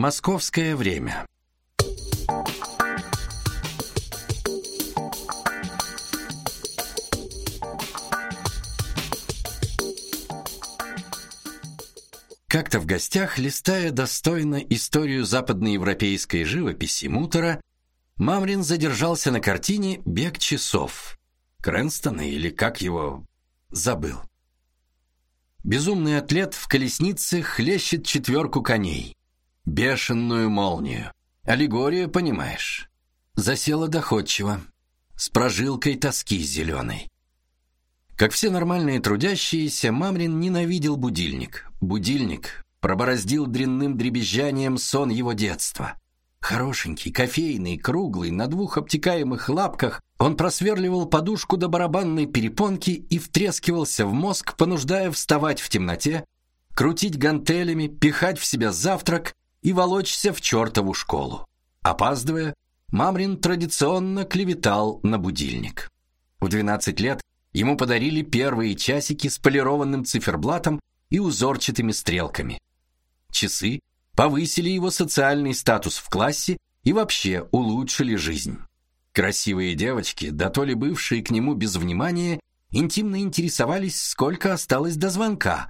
Московское время. Как-то в гостях, листая достойно историю западноевропейской живописи Мутера, Мамрин задержался на картине «Бег часов» Крэнстона, или как его, забыл. Безумный атлет в колеснице хлещет 4 коней. Бешеную молнию. Аллегория, понимаешь. Засела доходчиво, с прожилкой тоски зеленой. Как все нормальные трудящиеся, Мамрин ненавидел будильник. Будильник пробороздил дрянным дребезжанием сон его детства. Хорошенький, кофейный, круглый, на 2 обтекаемых лапках, он просверливал подушку до барабанной перепонки и втрескивался в мозг, понуждая вставать в темноте, крутить гантелями, пихать в себя завтрак и волочься в чертову школу. Опаздывая, Мамрин традиционно клеветал на будильник. В 12 лет ему подарили первые часики с полированным циферблатом и узорчатыми стрелками. Часы повысили его социальный статус в классе и вообще улучшили жизнь. Красивые девочки, да то ли бывшие к нему без внимания, интимно интересовались, сколько осталось до звонка.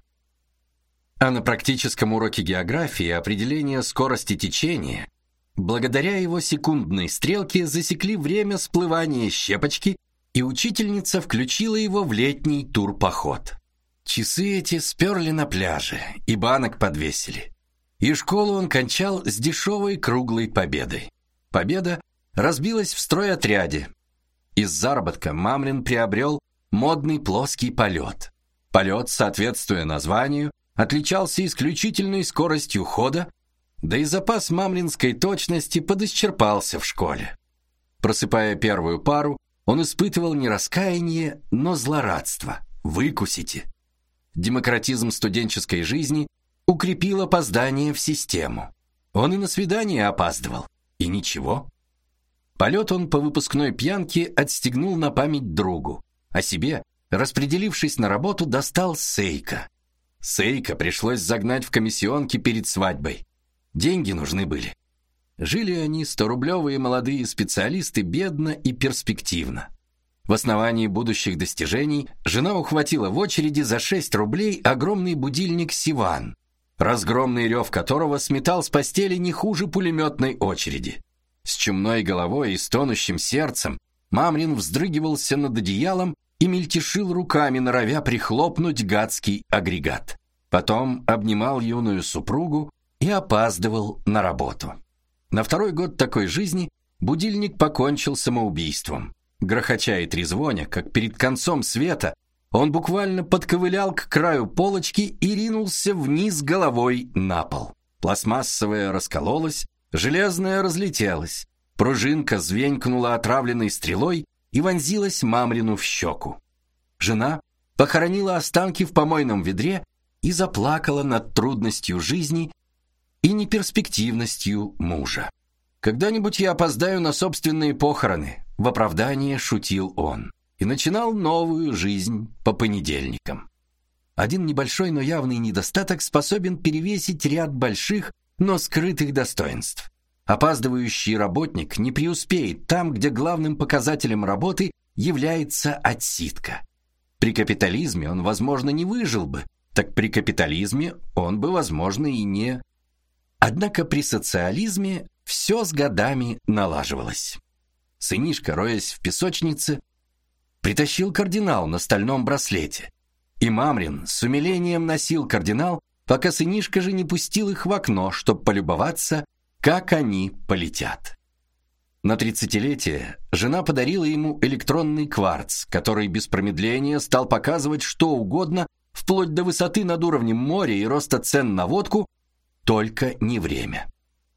А на практическом уроке географии определение скорости течения, благодаря его секундной стрелке, засекли время сплывания щепочки, и учительница включила его в летний турпоход. Часы эти сперли на пляже, и банок подвесили. И школу он кончал с дешевой круглой победой. Победа разбилась в стройотряде. Из заработка Мамрин приобрел модный плоский полет. Полет, соответствуя названию, отличался исключительной скоростью хода, да и запас мамринской точности подисчерпался в школе. Просыпая первую пару, он испытывал не раскаяние, но злорадство. Выкусите. Демократизм студенческой жизни укрепил опоздание в систему. Он и на свидание опаздывал. И ничего. Полет он по выпускной пьянке отстегнул на память другу, а себе, распределившись на работу, достал Сейко. Сейко пришлось загнать в комиссионки перед свадьбой. Деньги нужны были. Жили они, 100-рублевые молодые специалисты, бедно и перспективно. В основании будущих достижений жена ухватила в очереди за 6 рублей огромный будильник Сиван, разгромный рев которого сметал с постели не хуже пулеметной очереди. С чумной головой и стонущим сердцем Мамрин вздрыгивался над одеялом и мельтешил руками, норовя прихлопнуть гадский агрегат. Потом обнимал юную супругу и опаздывал на работу. На 2-й год такой жизни будильник покончил самоубийством. Грохоча и трезвоня, как перед концом света, он буквально подковылял к краю полочки и ринулся вниз головой на пол. Пластмассовая раскололась, железная разлетелась, пружинка звенькнула отравленной стрелой и вонзилась Мамрину в щеку. Жена похоронила останки в помойном ведре и заплакала над трудностью жизни и неперспективностью мужа. «Когда-нибудь я опоздаю на собственные похороны», — в оправдание шутил он, и начинал новую жизнь по понедельникам. Один небольшой, но явный недостаток способен перевесить ряд больших, но скрытых достоинств. Опаздывающий работник не преуспеет там, где главным показателем работы является отсидка. При капитализме он, возможно, не выжил бы, так при капитализме он бы, возможно, и не... Однако при социализме все с годами налаживалось. Сынишка, роясь в песочнице, притащил кардинал на стальном браслете. И Мамрин с умилением носил кардинал, пока сынишка же не пустил их в окно, чтобы полюбоваться, как они полетят. На 30-летие жена подарила ему электронный кварц, который без промедления стал показывать что угодно, вплоть до высоты над уровнем моря и роста цен на водку, только не время.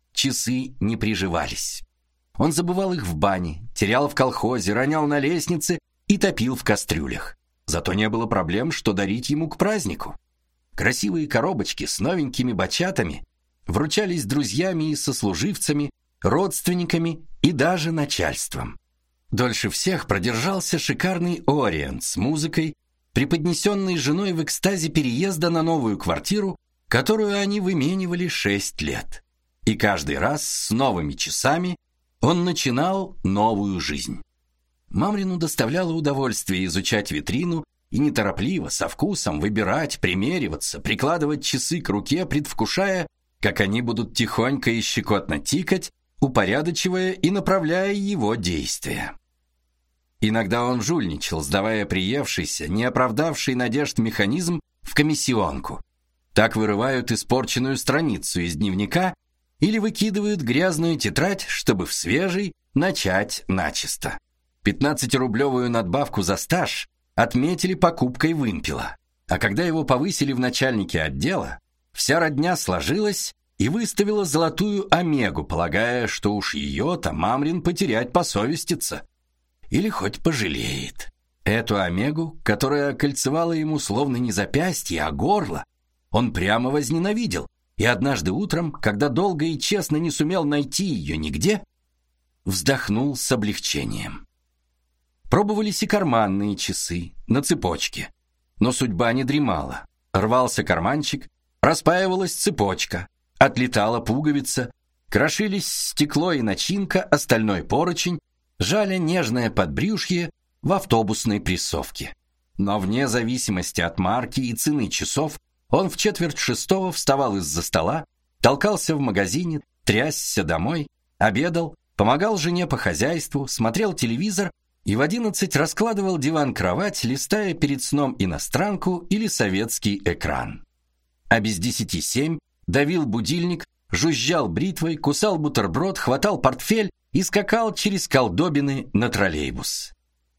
Часы не приживались. Он забывал их в бане, терял в колхозе, ронял на лестнице и топил в кастрюлях. Зато не было проблем, что дарить ему к празднику. Красивые коробочки с новенькими бачатами вручались друзьями и сослуживцами, родственниками и даже начальством. Дольше всех продержался шикарный Ориент с музыкой, преподнесенный женой в экстазе переезда на новую квартиру, которую они выменивали 6 лет. И каждый раз с новыми часами он начинал новую жизнь. Мамрину доставляло удовольствие изучать витрину и неторопливо, со вкусом выбирать, примериваться, прикладывать часы к руке, предвкушая, как они будут тихонько и щекотно тикать, упорядочивая и направляя его действия. Иногда он жульничал, сдавая приевшийся, не оправдавший надежд механизм в комиссионку. Так вырывают испорченную страницу из дневника или выкидывают грязную тетрадь, чтобы в свежей начать начисто. 15-рублевую надбавку за стаж отметили покупкой вымпела. А когда его повысили в начальники отдела, вся родня сложилась и выставила золотую омегу, полагая, что уж ее-то Мамрин потерять посовестится. Или хоть пожалеет. Эту омегу, которая кольцевала ему словно не запястье, а горло, он прямо возненавидел. И однажды утром, когда долго и честно не сумел найти ее нигде, вздохнул с облегчением. Пробовались и карманные часы на цепочке. Но судьба не дремала. Рвался карманчик, распаивалась цепочка, отлетала пуговица, крошились стекло и начинка, остальной поручень, жали нежное подбрюшье в автобусной прессовке. Но вне зависимости от марки и цены часов, он в 5:45 вставал из-за стола, толкался в магазине, трясся домой, обедал, помогал жене по хозяйству, смотрел телевизор и в 11 раскладывал диван-кровать, листая перед сном иностранку или советский экран. А без 10:07 давил будильник, жужжал бритвой, кусал бутерброд, хватал портфель и скакал через колдобины на троллейбус.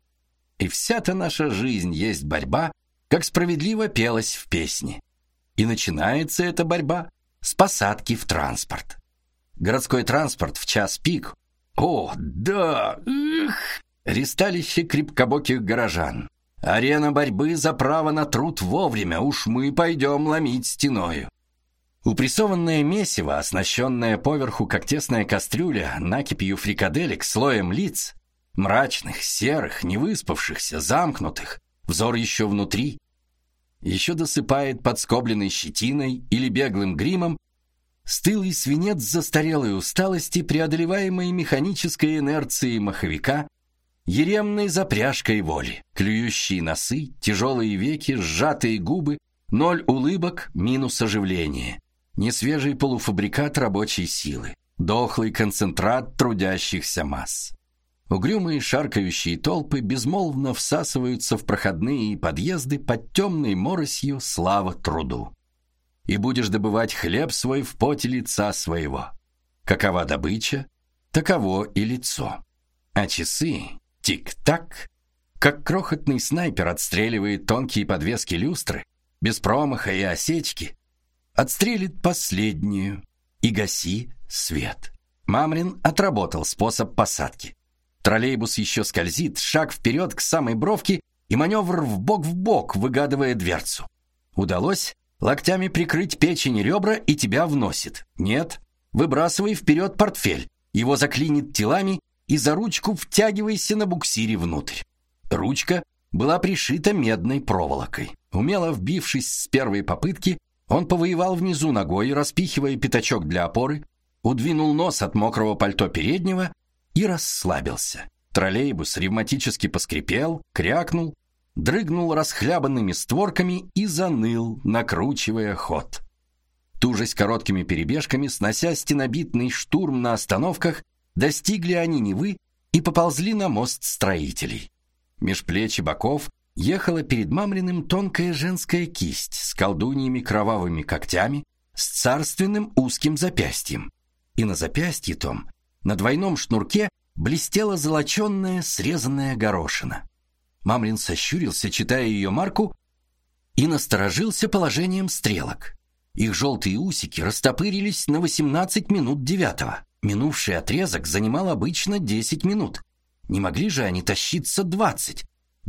И вся-то наша жизнь есть борьба, как справедливо пелось в песне. И начинается эта борьба с посадки в транспорт. Городской транспорт в час пик. О, да! Ристалище крепкобоких горожан. Арена борьбы за право на труд вовремя. Уж мы пойдем ломить стеною. Упрессованное месиво, оснащенное поверху, как тесная кастрюля, накипью фрикаделек, слоем лиц, мрачных, серых, невыспавшихся, замкнутых, взор еще внутри, еще досыпает подскобленной щетиной или беглым гримом, стылый свинец застарелой усталости, преодолеваемой механической инерцией маховика, еремной запряжкой воли, клюющие носы, тяжелые веки, сжатые губы, 0 улыбок, минус оживление, несвежий полуфабрикат рабочей силы, дохлый концентрат трудящихся масс. Угрюмые шаркающие толпы безмолвно всасываются в проходные подъезды под темной моросью слава труду. И будешь добывать хлеб свой в поте лица своего. Какова добыча, таково и лицо. А часы тик-так, как крохотный снайпер отстреливает тонкие подвески люстры, без промаха и осечки, отстрелит последнюю и гаси свет. Мамрин отработал способ посадки. Троллейбус еще скользит, шаг вперед к самой бровке и маневр вбок, выгадывая дверцу. Удалось локтями прикрыть печень и ребра, и тебя вносит. Нет, выбрасывай вперед портфель, его заклинит телами, и за ручку втягивайся на буксире внутрь. Ручка была пришита медной проволокой. Умело вбившись с первой попытки, он повоевал внизу ногой, распихивая пятачок для опоры, удвинул нос от мокрого пальто переднего и расслабился. Троллейбус ревматически поскрипел, крякнул, дрыгнул расхлябанными створками и заныл, накручивая ход. Тужась короткими перебежками, снося стенобитный штурм на остановках, достигли они Невы и поползли на мост строителей. Меж плеч и боков ехала перед Мамриным тонкая женская кисть с колдуньими кровавыми когтями, с царственным узким запястьем. И на запястье том, на двойном шнурке, блестела золоченная срезанная горошина. Мамрин сощурился, читая ее марку, и насторожился положением стрелок. Их желтые усики растопырились на 18 минут 9. Минувший отрезок занимал обычно 10 минут. Не могли же они тащиться 20?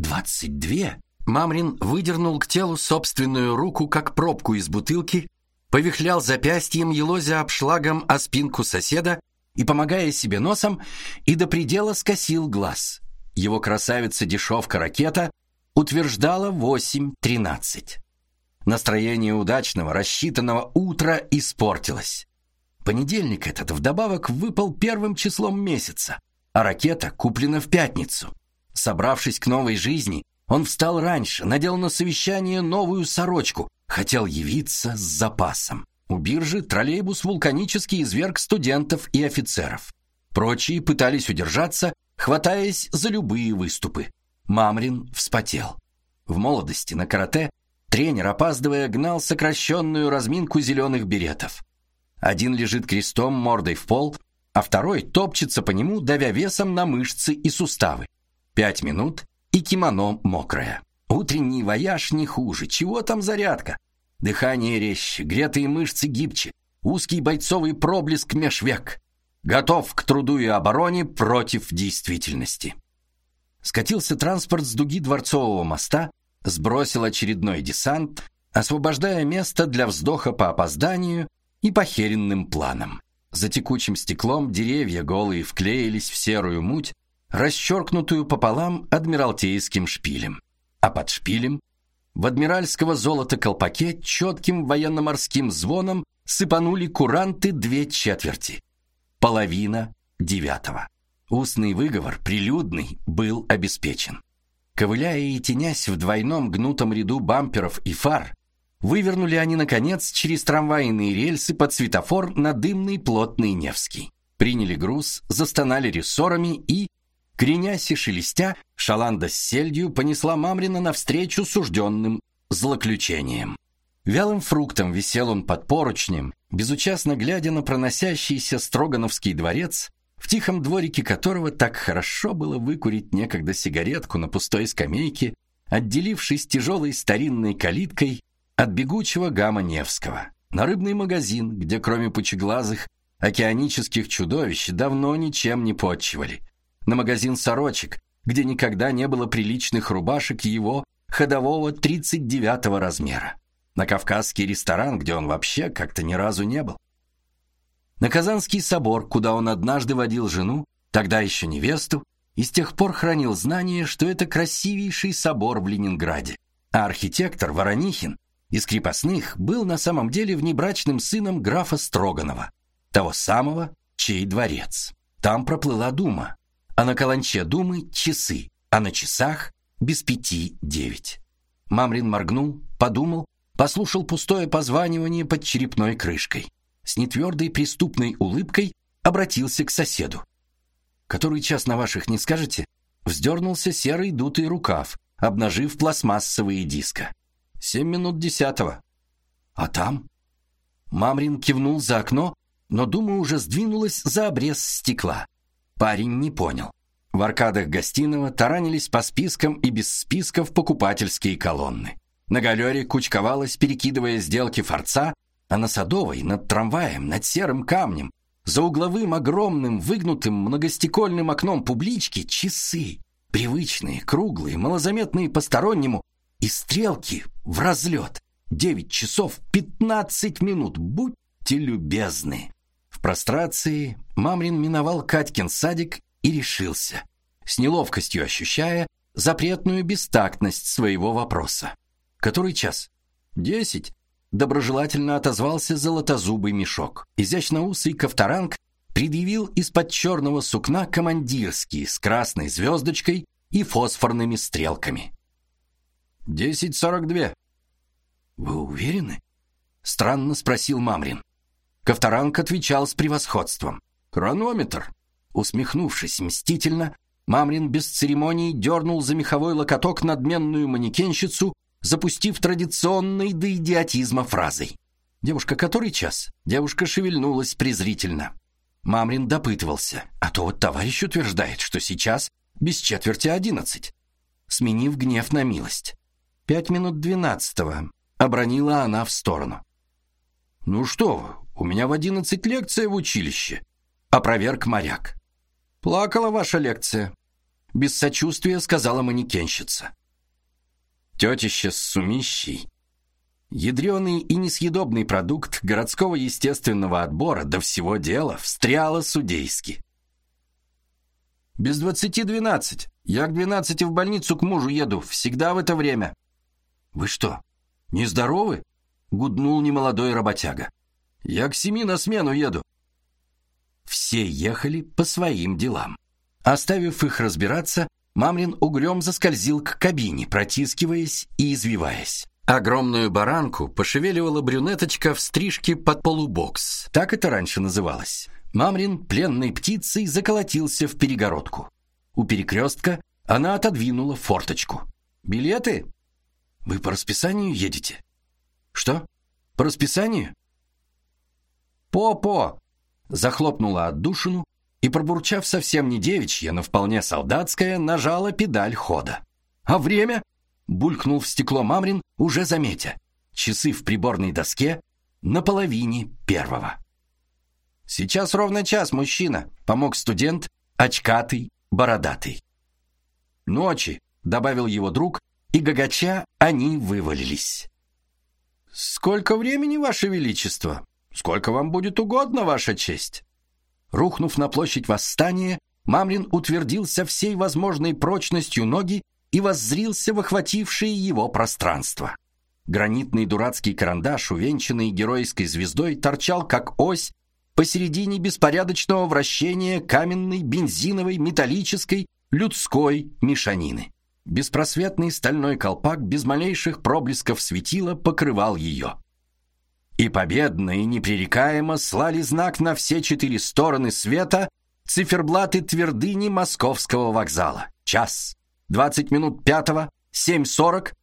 22? Мамрин выдернул к телу собственную руку, как пробку из бутылки, повихлял запястьем, елозя обшлагом о спинку соседа и, помогая себе носом, и до предела скосил глаз. Его красавица-дешевка-ракета утверждала 8:13. Настроение удачного, рассчитанного утра испортилось. Понедельник этот вдобавок выпал первым числом месяца, а ракета куплена в пятницу. Собравшись к новой жизни, он встал раньше, надел на совещание новую сорочку, хотел явиться с запасом. У биржи троллейбус вулканически изверг студентов и офицеров. Прочие пытались удержаться, хватаясь за любые выступы. Мамрин вспотел. В молодости на карате тренер, опаздывая, гнал сокращенную разминку зеленых беретов. Один лежит крестом мордой в пол, а второй топчется по нему, давя весом на мышцы и суставы. 5 минут, и кимоно мокрое. Утренний вояж не хуже. Чего там зарядка? Дыхание резче, гретые мышцы гибче, узкий бойцовый проблеск меж век. Готов к труду и обороне против действительности. Скатился транспорт с дуги Дворцового моста, сбросил очередной десант, освобождая место для вздоха по опозданию и похеренным планам. За текучим стеклом деревья голые вклеились в серую муть, расчеркнутую пополам адмиралтейским шпилем. А под шпилем в адмиральского золота колпаке четким военно-морским звоном сыпанули куранты 2/4. 8:30. Устный выговор, прилюдный, был обеспечен. Ковыляя и тенясь в двойном гнутом ряду бамперов и фар, вывернули они, наконец, через трамвайные рельсы под светофор на дымный плотный Невский. Приняли груз, застонали рессорами и, кренясь и шелестя, шаланда с сельдью понесла Мамрина навстречу сужденным злоключением. Вялым фруктом висел он под поручнем, безучастно глядя на проносящийся Строгановский дворец, в тихом дворике которого так хорошо было выкурить некогда сигаретку на пустой скамейке, отделившись тяжелой старинной калиткой от бегучего гама Невского, на рыбный магазин, где кроме пучеглазых океанических чудовищ давно ничем не подчивали, на магазин сорочек, где никогда не было приличных рубашек его ходового 39-го размера, на Кавказский ресторан, где он вообще как-то ни разу не был, на Казанский собор, куда он однажды водил жену, тогда еще невесту, и с тех пор хранил знание, что это красивейший собор в Ленинграде, а архитектор Воронихин из крепостных был на самом деле внебрачным сыном графа Строганова, того самого, чей дворец. Там проплыла дума, а на каланче думы часы, а на часах без 5:09. Мамрин моргнул, подумал, послушал пустое позванивание под черепной крышкой. С нетвердой преступной улыбкой обратился к соседу. «Который час на ваших, не скажете?» Вздернулся серый дутый рукав, обнажив пластмассовые диска. 9:50. А там? Мамрин кивнул за окно, но дума уже сдвинулась за обрез стекла. Парень не понял. В аркадах гостиного таранились по спискам и без списков покупательские колонны. На галере кучковалась, перекидывая сделки форца, а на Садовой, над трамваем, над серым камнем, за угловым огромным выгнутым многостекольным окном публички часы, привычные, круглые, малозаметные постороннему, и стрелки в разлет. 9:15, будьте любезны. В прострации Мамрин миновал Катькин садик и решился, с неловкостью ощущая запретную бестактность своего вопроса. «Который час?» 10. Доброжелательно отозвался золотозубый мешок. Изящноусый Ковторанг предъявил из-под черного сукна командирский с красной звездочкой и фосфорными стрелками. 10:42. Вы уверены? Странно спросил Мамрин. Ковторанг отвечал с превосходством. Хронометр. Усмехнувшись мстительно, Мамрин без церемоний дернул за меховой локоток надменную манекенщицу, запустив традиционной до идиотизма фразой. «Девушка, который час?» Девушка шевельнулась презрительно. Мамрин допытывался, а то вот товарищ утверждает, что сейчас без 9:45, сменив гнев на милость. 9:12, обронила она в сторону. «Ну что вы, у меня в 11 лекция в училище», опроверг моряк. «Плакала ваша лекция», без сочувствия сказала манекенщица. Тетище с сумищей. Ядреный и несъедобный продукт городского естественного отбора до всего дела встряла судейски. «Без 20:12. Я к 12 в больницу к мужу еду. Всегда в это время». «Вы что, нездоровы?» — гуднул немолодой работяга. Я к 7 на смену еду». Все ехали по своим делам. Оставив их разбираться, Мамрин угрём заскользил к кабине, протискиваясь и извиваясь. Огромную баранку пошевеливала брюнеточка в стрижке под полубокс. Так это раньше называлось. Мамрин пленной птицей заколотился в перегородку. У перекрестка она отодвинула форточку. «Билеты? Вы по расписанию едете?» «Что? По расписанию?» «По-по!» захлопнула отдушину и, пробурчав совсем не девичье, но вполне солдатское, нажала педаль хода. «А время?» — булькнул в стекло Мамрин, уже заметя. Часы в приборной доске на половине первого. «Сейчас ровно час, мужчина», — помог студент, очкатый, бородатый. «Ночи», — добавил его друг, и гагача они вывалились. «Сколько времени, Ваше Величество? Сколько вам будет угодно, Ваша честь?» Рухнув на площадь Восстания, Мамрин утвердился всей возможной прочностью ноги и воззрился в охватившее его пространство. Гранитный дурацкий карандаш, увенчанный героической звездой, торчал как ось посередине беспорядочного вращения каменной, бензиновой, металлической, людской мешанины. Беспросветный стальной колпак без малейших проблесков светила покрывал ее. И победно и непререкаемо слали знак на все 4 стороны света циферблаты твердыни Московского вокзала. Час, 20 минут 5, 7:40,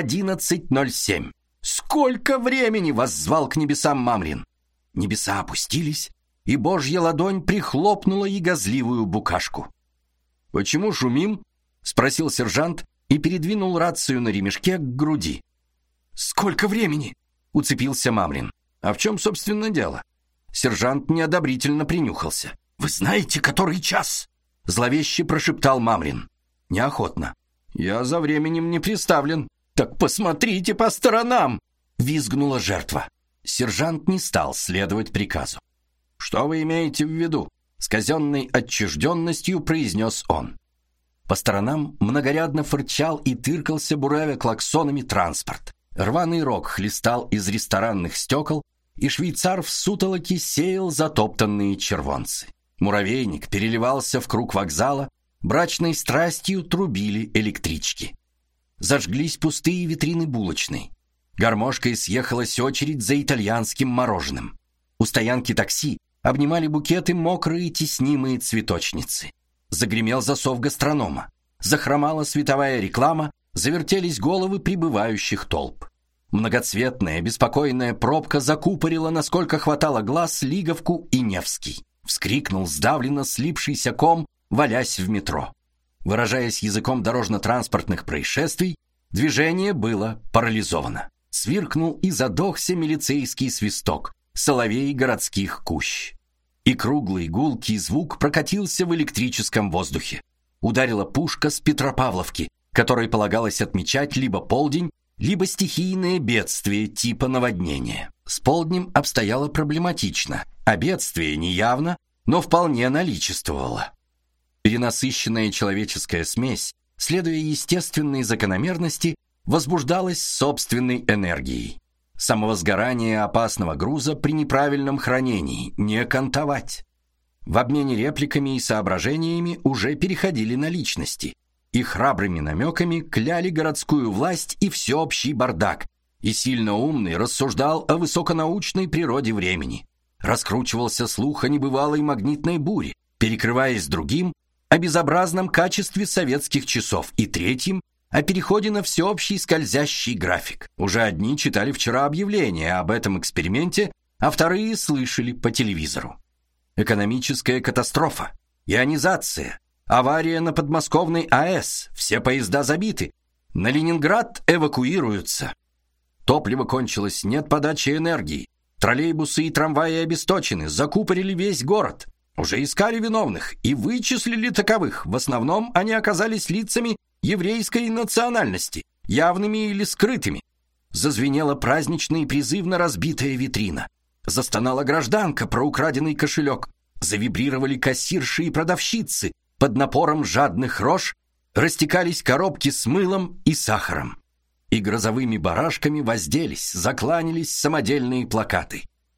11:07. «Сколько времени!» — воззвал к небесам Мамрин. Небеса опустились, и Божья ладонь прихлопнула ягозливую букашку. «Почему шумим?» — спросил сержант и передвинул рацию на ремешке к груди. «Сколько времени?» — уцепился Мамрин. «А в чем, собственно, дело?» Сержант неодобрительно принюхался. «Вы знаете, который час?» — зловеще прошептал Мамрин. Неохотно. «Я за временем не приставлен». «Так посмотрите по сторонам!» — визгнула жертва. Сержант не стал следовать приказу. «Что вы имеете в виду?» — с казенной отчужденностью произнес он. По сторонам многорядно фырчал и тыркался, буравя клаксонами, транспорт. Рваный рог хлестал из ресторанных стекол, и швейцар в сутолоке сеял затоптанные червонцы. Муравейник переливался в круг вокзала, брачной страстью трубили электрички. Зажглись пустые витрины булочной. Гармошкой съехалась очередь за итальянским мороженым. У стоянки такси обнимали букеты мокрые теснимые цветочницы. Загремел засов гастронома. Захромала световая реклама, завертелись головы прибывающих толп. Многоцветная, беспокойная пробка закупорила, насколько хватало глаз, Лиговку и Невский. Вскрикнул сдавленно слипшийся ком, валясь в метро. Выражаясь языком дорожно-транспортных происшествий, движение было парализовано. Свиркнул и задохся милицейский свисток, соловей городских кущ. И круглый гулкий звук прокатился в электрическом воздухе. Ударила пушка с Петропавловки, которой полагалось отмечать либо полдень, либо стихийное бедствие типа наводнения. С полднем обстояло проблематично, а бедствие неявно, но вполне наличествовало. Перенасыщенная человеческая смесь, следуя естественной закономерности, возбуждалась собственной энергией. Самовозгорание опасного груза при неправильном хранении не кантовать. В обмене репликами и соображениями уже переходили на личности. И храбрыми намеками кляли городскую власть и всеобщий бардак, и сильно умный рассуждал о высоконаучной природе времени. Раскручивался слух о небывалой магнитной буре, перекрываясь другим о безобразном качестве советских часов и третьим о переходе на всеобщий скользящий график. Уже одни читали вчера объявления об этом эксперименте, а вторые слышали по телевизору. Экономическая катастрофа, ионизация, авария на подмосковной АЭС, все поезда забиты, на Ленинград эвакуируются. Топливо кончилось, нет подачи энергии, троллейбусы и трамваи обесточены, закупорили весь город. Уже искали виновных и вычислили таковых. В основном они оказались лицами еврейской национальности, явными или скрытыми. Зазвенела празднично и призывно разбитая витрина. Застонала гражданка про украденный кошелек. Завибрировали кассирши и продавщицы. Под напором жадных рож растекались коробки с мылом и сахаром. И грозовыми барашками возделись, закланялись самодельные плакаты.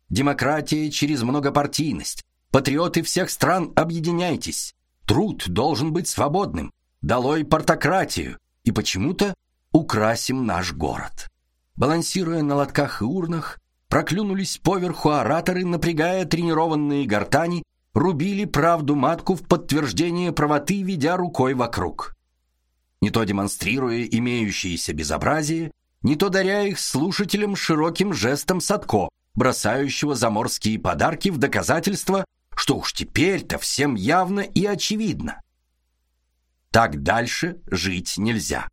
Демократия через многопартийность. Патриоты всех стран, объединяйтесь. Труд должен быть свободным. Долой партократию. И почему-то украсим наш город. Балансируя на лотках и урнах, проклюнулись поверху ораторы, напрягая тренированные гортани, рубили правду матку в подтверждение правоты, ведя рукой вокруг. Не то демонстрируя имеющиеся безобразие, не то даря их слушателям широким жестом Садко, бросающего заморские подарки в доказательство, что уж теперь-то всем явно и очевидно. Так дальше жить нельзя.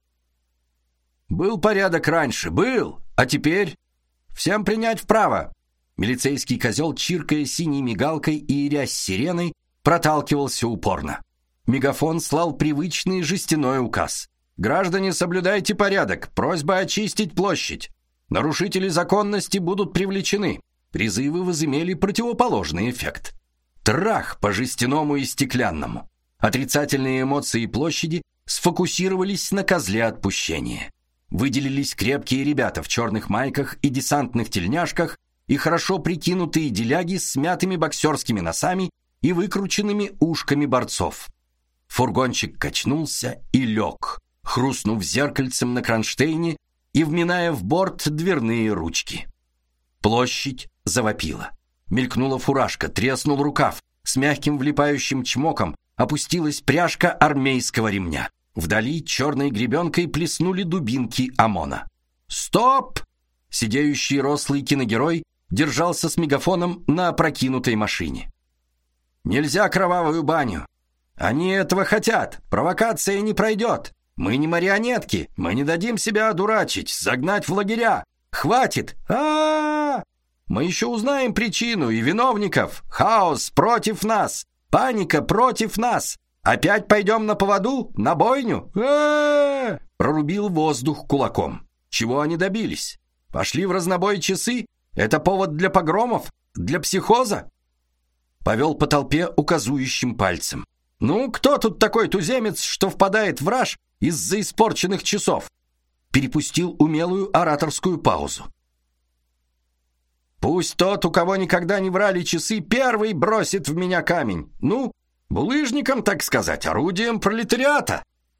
Был порядок раньше, был, а теперь всем принять вправо. Милицейский козел, чиркая синей мигалкой и рясь сиреной, проталкивался упорно. Мегафон слал привычный жестяной указ. Граждане, соблюдайте порядок. Просьба очистить площадь. Нарушители законности будут привлечены. Призывы возымели противоположный эффект. Трах по жестяному и стеклянному. Отрицательные эмоции площади сфокусировались на козле отпущения. Выделились крепкие ребята в черных майках и десантных тельняшках и хорошо прикинутые деляги с смятыми боксерскими носами и выкрученными ушками борцов. Фургончик качнулся и лег, хрустнув зеркальцем на кронштейне и вминая в борт дверные ручки. Площадь завопила. Мелькнула фуражка, треснул рукав, с мягким влипающим чмоком опустилась пряжка армейского ремня. Вдали черной гребенкой плеснули дубинки ОМОНа. «Стоп!» Сидеющий рослый киногерой держался с мегафоном на опрокинутой машине. «Нельзя кровавую баню! Они этого хотят! Провокация не пройдет! Мы не марионетки! Мы не дадим себя одурачить, загнать в лагеря! Хватит! Мы еще узнаем причину и виновников! Хаос против нас! Паника против нас! Опять пойдем на поводу? На бойню? Прорубил воздух кулаком. Чего они добились? Пошли в разнобой часы? Это повод для погромов? Для психоза? Повел по толпе указующим пальцем. Ну, кто тут такой туземец, что впадает в раж из-за испорченных часов? Перепустил умелую ораторскую паузу. Пусть тот, у кого никогда не врали часы, первый бросит в меня камень. Ну, булыжником, так сказать, орудием пролетариата.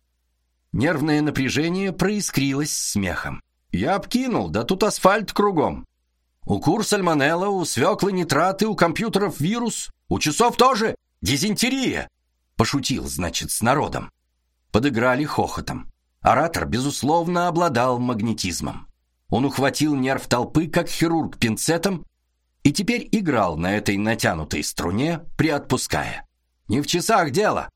Нервное напряжение проискрилось смехом. Я обкинул, да тут асфальт кругом. У кур сальмонелла, у свеклы нитраты, у компьютеров вирус, у часов тоже дизентерия. Пошутил, значит, с народом. Подыграли хохотом. Оратор, безусловно, обладал магнетизмом. Он ухватил нерв толпы, как хирург пинцетом, и теперь играл на этой натянутой струне, приотпуская. Не в часах дело.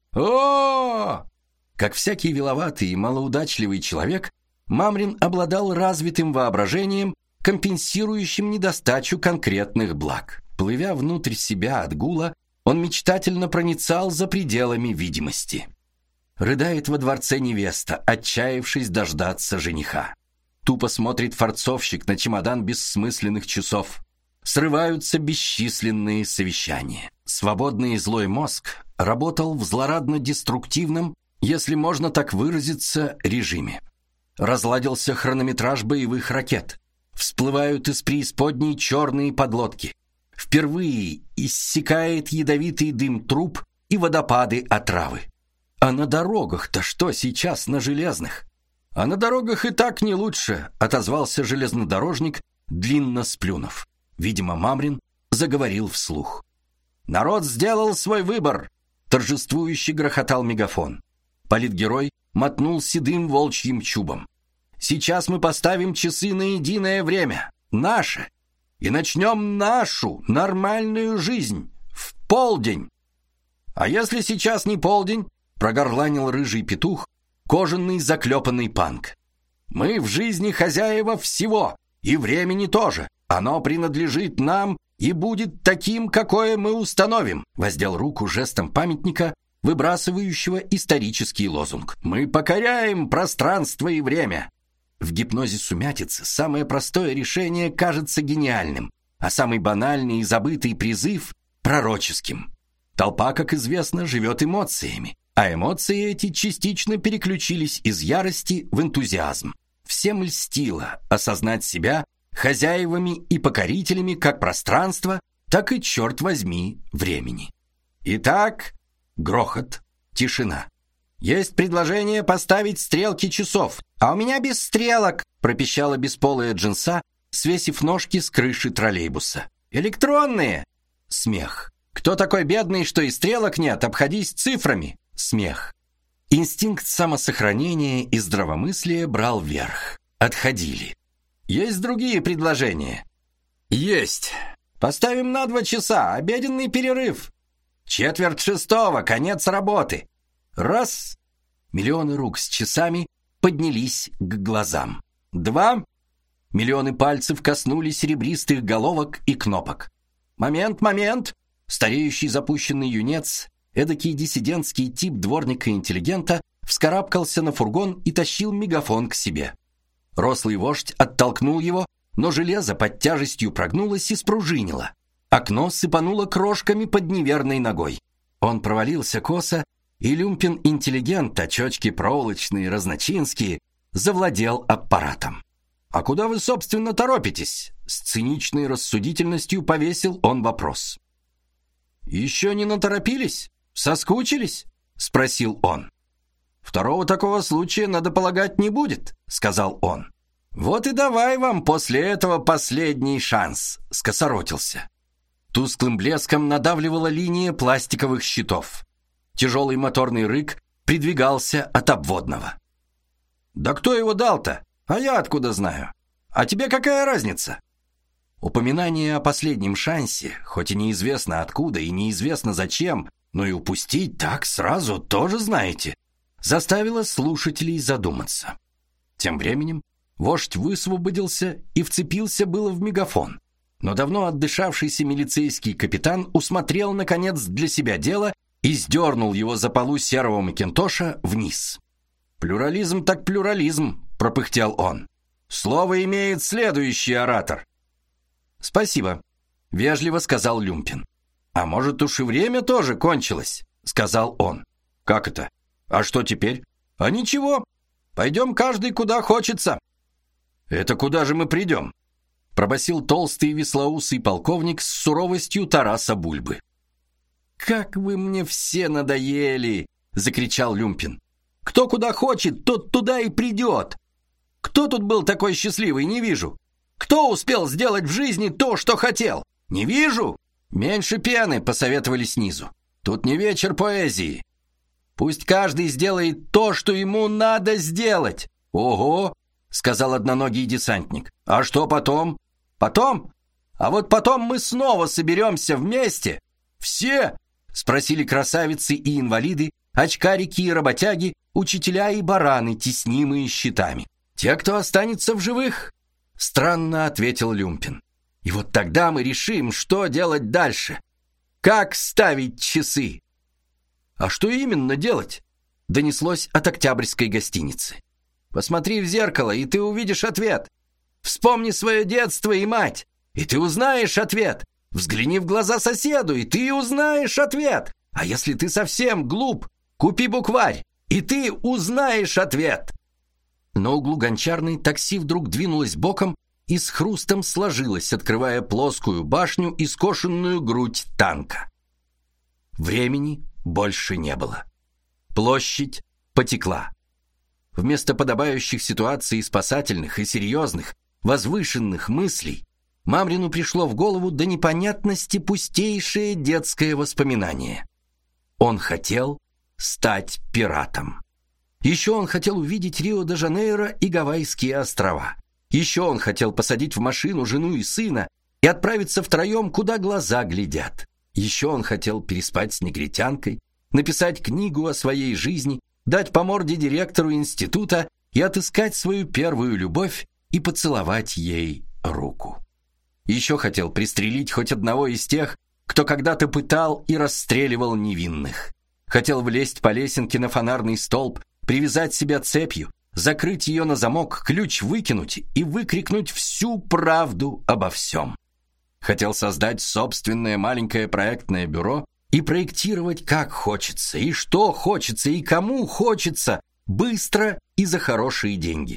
О! Как всякий виловатый и малоудачливый человек, Мамрин обладал развитым воображением, компенсирующим недостачу конкретных благ. Плывя внутрь себя от гула, он мечтательно проницал за пределами видимости. Рыдает во дворце невеста, отчаявшись дождаться жениха. Тупо смотрит форцовщик на чемодан бессмысленных часов. Срываются бесчисленные совещания. Свободный и злой мозг работал в злорадно-деструктивном, если можно так выразиться, режиме. Разладился хронометраж боевых ракет. Всплывают из преисподней черные подлодки. Впервые иссякает ядовитый дым труб и водопады отравы. А на дорогах-то что сейчас на железных? А на дорогах и так не лучше, отозвался железнодорожник, длинно сплюнув. Видимо, Мамрин заговорил вслух. Народ сделал свой выбор, торжествующе грохотал мегафон. Политгерой мотнул седым волчьим чубом. Сейчас мы поставим часы на единое время, наше, и начнем нашу нормальную жизнь в полдень. А если сейчас не полдень, прогорланил рыжий петух, кожаный заклепанный панк. Мы в жизни хозяева всего, и времени тоже. Оно принадлежит нам и будет таким, какое мы установим. Воздел руку жестом памятника, выбрасывающего исторический лозунг. Мы покоряем пространство и время. В гипнозе сумятицы самое простое решение кажется гениальным, а самый банальный и забытый призыв пророческим. Толпа, как известно, живет эмоциями, а эмоции эти частично переключились из ярости в энтузиазм. Всем льстило осознать себя хозяевами и покорителями как пространства, так и, черт возьми, времени. Итак, грохот, тишина. Есть предложение поставить стрелки часов. А у меня без стрелок, пропищала бесполая джинса, свесив ножки с крыши троллейбуса. Электронные. Смех. Кто такой бедный, что и стрелок нет, обходись цифрами. Смех. Инстинкт самосохранения и здравомыслия брал верх. Отходили. Есть другие предложения? Есть. Поставим на 2 часа, обеденный перерыв. 5:45, конец работы. Раз. Миллионы рук с часами поднялись к глазам. 2. Миллионы пальцев коснулись серебристых головок и кнопок. Момент. Стареющий запущенный юнец, эдакий диссидентский тип дворника-интеллигента, вскарабкался на фургон и тащил мегафон к себе. Рослый вождь оттолкнул его, но железо под тяжестью прогнулось и спружинило. Окно сыпануло крошками под неверной ногой. Он провалился косо, и люмпен-интеллигент, очечки проволочные, разночинские, завладел аппаратом. «А куда вы, собственно, торопитесь?» С циничной рассудительностью повесил он вопрос. «Еще не наторопились? Соскучились?» — спросил он. «Второго такого случая, надо полагать, не будет», — сказал он. «Вот и давай вам после этого последний шанс», — скосоротился. Тусклым блеском надавливала линия пластиковых щитов. Тяжелый моторный рык придвигался от обводного. «Да кто его дал-то? А я откуда знаю? А тебе какая разница?» Упоминание о последнем шансе, хоть и неизвестно откуда и неизвестно зачем, но и упустить так сразу тоже знаете, заставило слушателей задуматься. Тем временем вождь высвободился и вцепился было в мегафон, но давно отдышавшийся милицейский капитан усмотрел наконец для себя дело и сдернул его за полу серого макинтоша вниз. «Плюрализм так плюрализм», — пропыхтел он. «Слово имеет следующий оратор». «Спасибо», — вежливо сказал Люмпин. «А может, уж и время тоже кончилось», — сказал он. «Как это? А что теперь?» «А ничего. Пойдем каждый куда хочется». «Это куда же мы придем?» — пробасил толстый веслоусый полковник с суровостью Тараса Бульбы. «Как вы мне все надоели!» — закричал Люмпин. «Кто куда хочет, тот туда и придет. Кто тут был такой счастливый, не вижу. Кто успел сделать в жизни то, что хотел? Не вижу. Меньше пены, посоветовали снизу. Тут не вечер поэзии. Пусть каждый сделает то, что ему надо сделать. Ого, сказал одноногий десантник. А что потом? Потом? А вот потом мы снова соберемся вместе. Все? Спросили красавицы и инвалиды, очкарики и работяги, учителя и бараны, теснимые щитами. Те, кто останется в живых? Странно ответил Люмпин. И вот тогда мы решим, что делать дальше. Как ставить часы? А что именно делать? Донеслось от Октябрьской гостиницы. Посмотри в зеркало, и ты увидишь ответ. Вспомни свое детство и мать, и ты узнаешь ответ. Взгляни в глаза соседу, и ты узнаешь ответ. А если ты совсем глуп, купи букварь, и ты узнаешь ответ. На углу Гончарной такси вдруг двинулось боком и с хрустом сложилось, открывая плоскую башню и скошенную грудь танка. Времени больше не было. Площадь потекла. Вместо подобающих ситуаций спасательных и серьезных, возвышенных мыслей, Мамрину пришло в голову до непонятности пустейшее детское воспоминание. Он хотел стать пиратом. Еще он хотел увидеть Рио-де-Жанейро и Гавайские острова. Еще он хотел посадить в машину жену и сына и отправиться втроем, куда глаза глядят. Еще он хотел переспать с негритянкой, написать книгу о своей жизни, дать по морде директору института и отыскать свою первую любовь и поцеловать ей руку. Еще хотел пристрелить хоть одного из тех, кто когда-то пытал и расстреливал невинных. Хотел влезть по лесенке на фонарный столб, привязать себя цепью, закрыть ее на замок, ключ выкинуть и выкрикнуть всю правду обо всем. Хотел создать собственное маленькое проектное бюро и проектировать как хочется, и что хочется, и кому хочется, быстро и за хорошие деньги.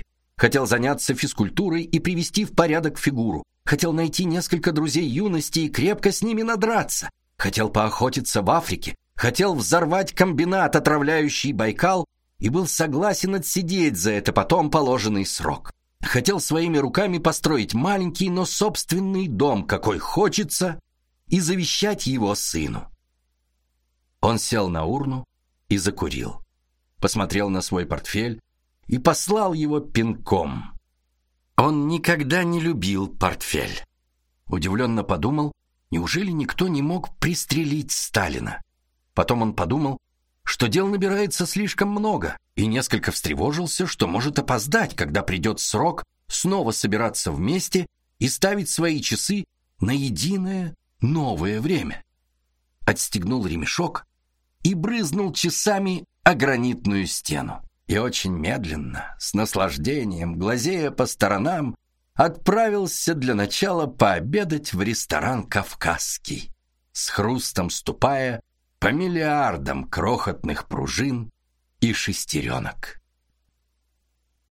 Хотел заняться физкультурой и привести в порядок фигуру. Хотел найти несколько друзей юности и крепко с ними надраться. Хотел поохотиться в Африке. Хотел взорвать комбинат, отравляющий Байкал, и был согласен отсидеть за это потом положенный срок. Хотел своими руками построить маленький, но собственный дом, какой хочется, и завещать его сыну. Он сел на урну и закурил. Посмотрел на свой портфель и послал его пинком. Он никогда не любил портфель. Удивленно подумал, неужели никто не мог пристрелить Сталина? Потом он подумал, что дел набирается слишком много, и несколько встревожился, что может опоздать, когда придет срок снова собираться вместе и ставить свои часы на единое новое время. Отстегнул ремешок и брызнул часами о гранитную стену. И очень медленно, с наслаждением, глазея по сторонам, отправился для начала пообедать в ресторан «Кавказский», с хрустом ступая по миллиардам крохотных пружин и шестеренок.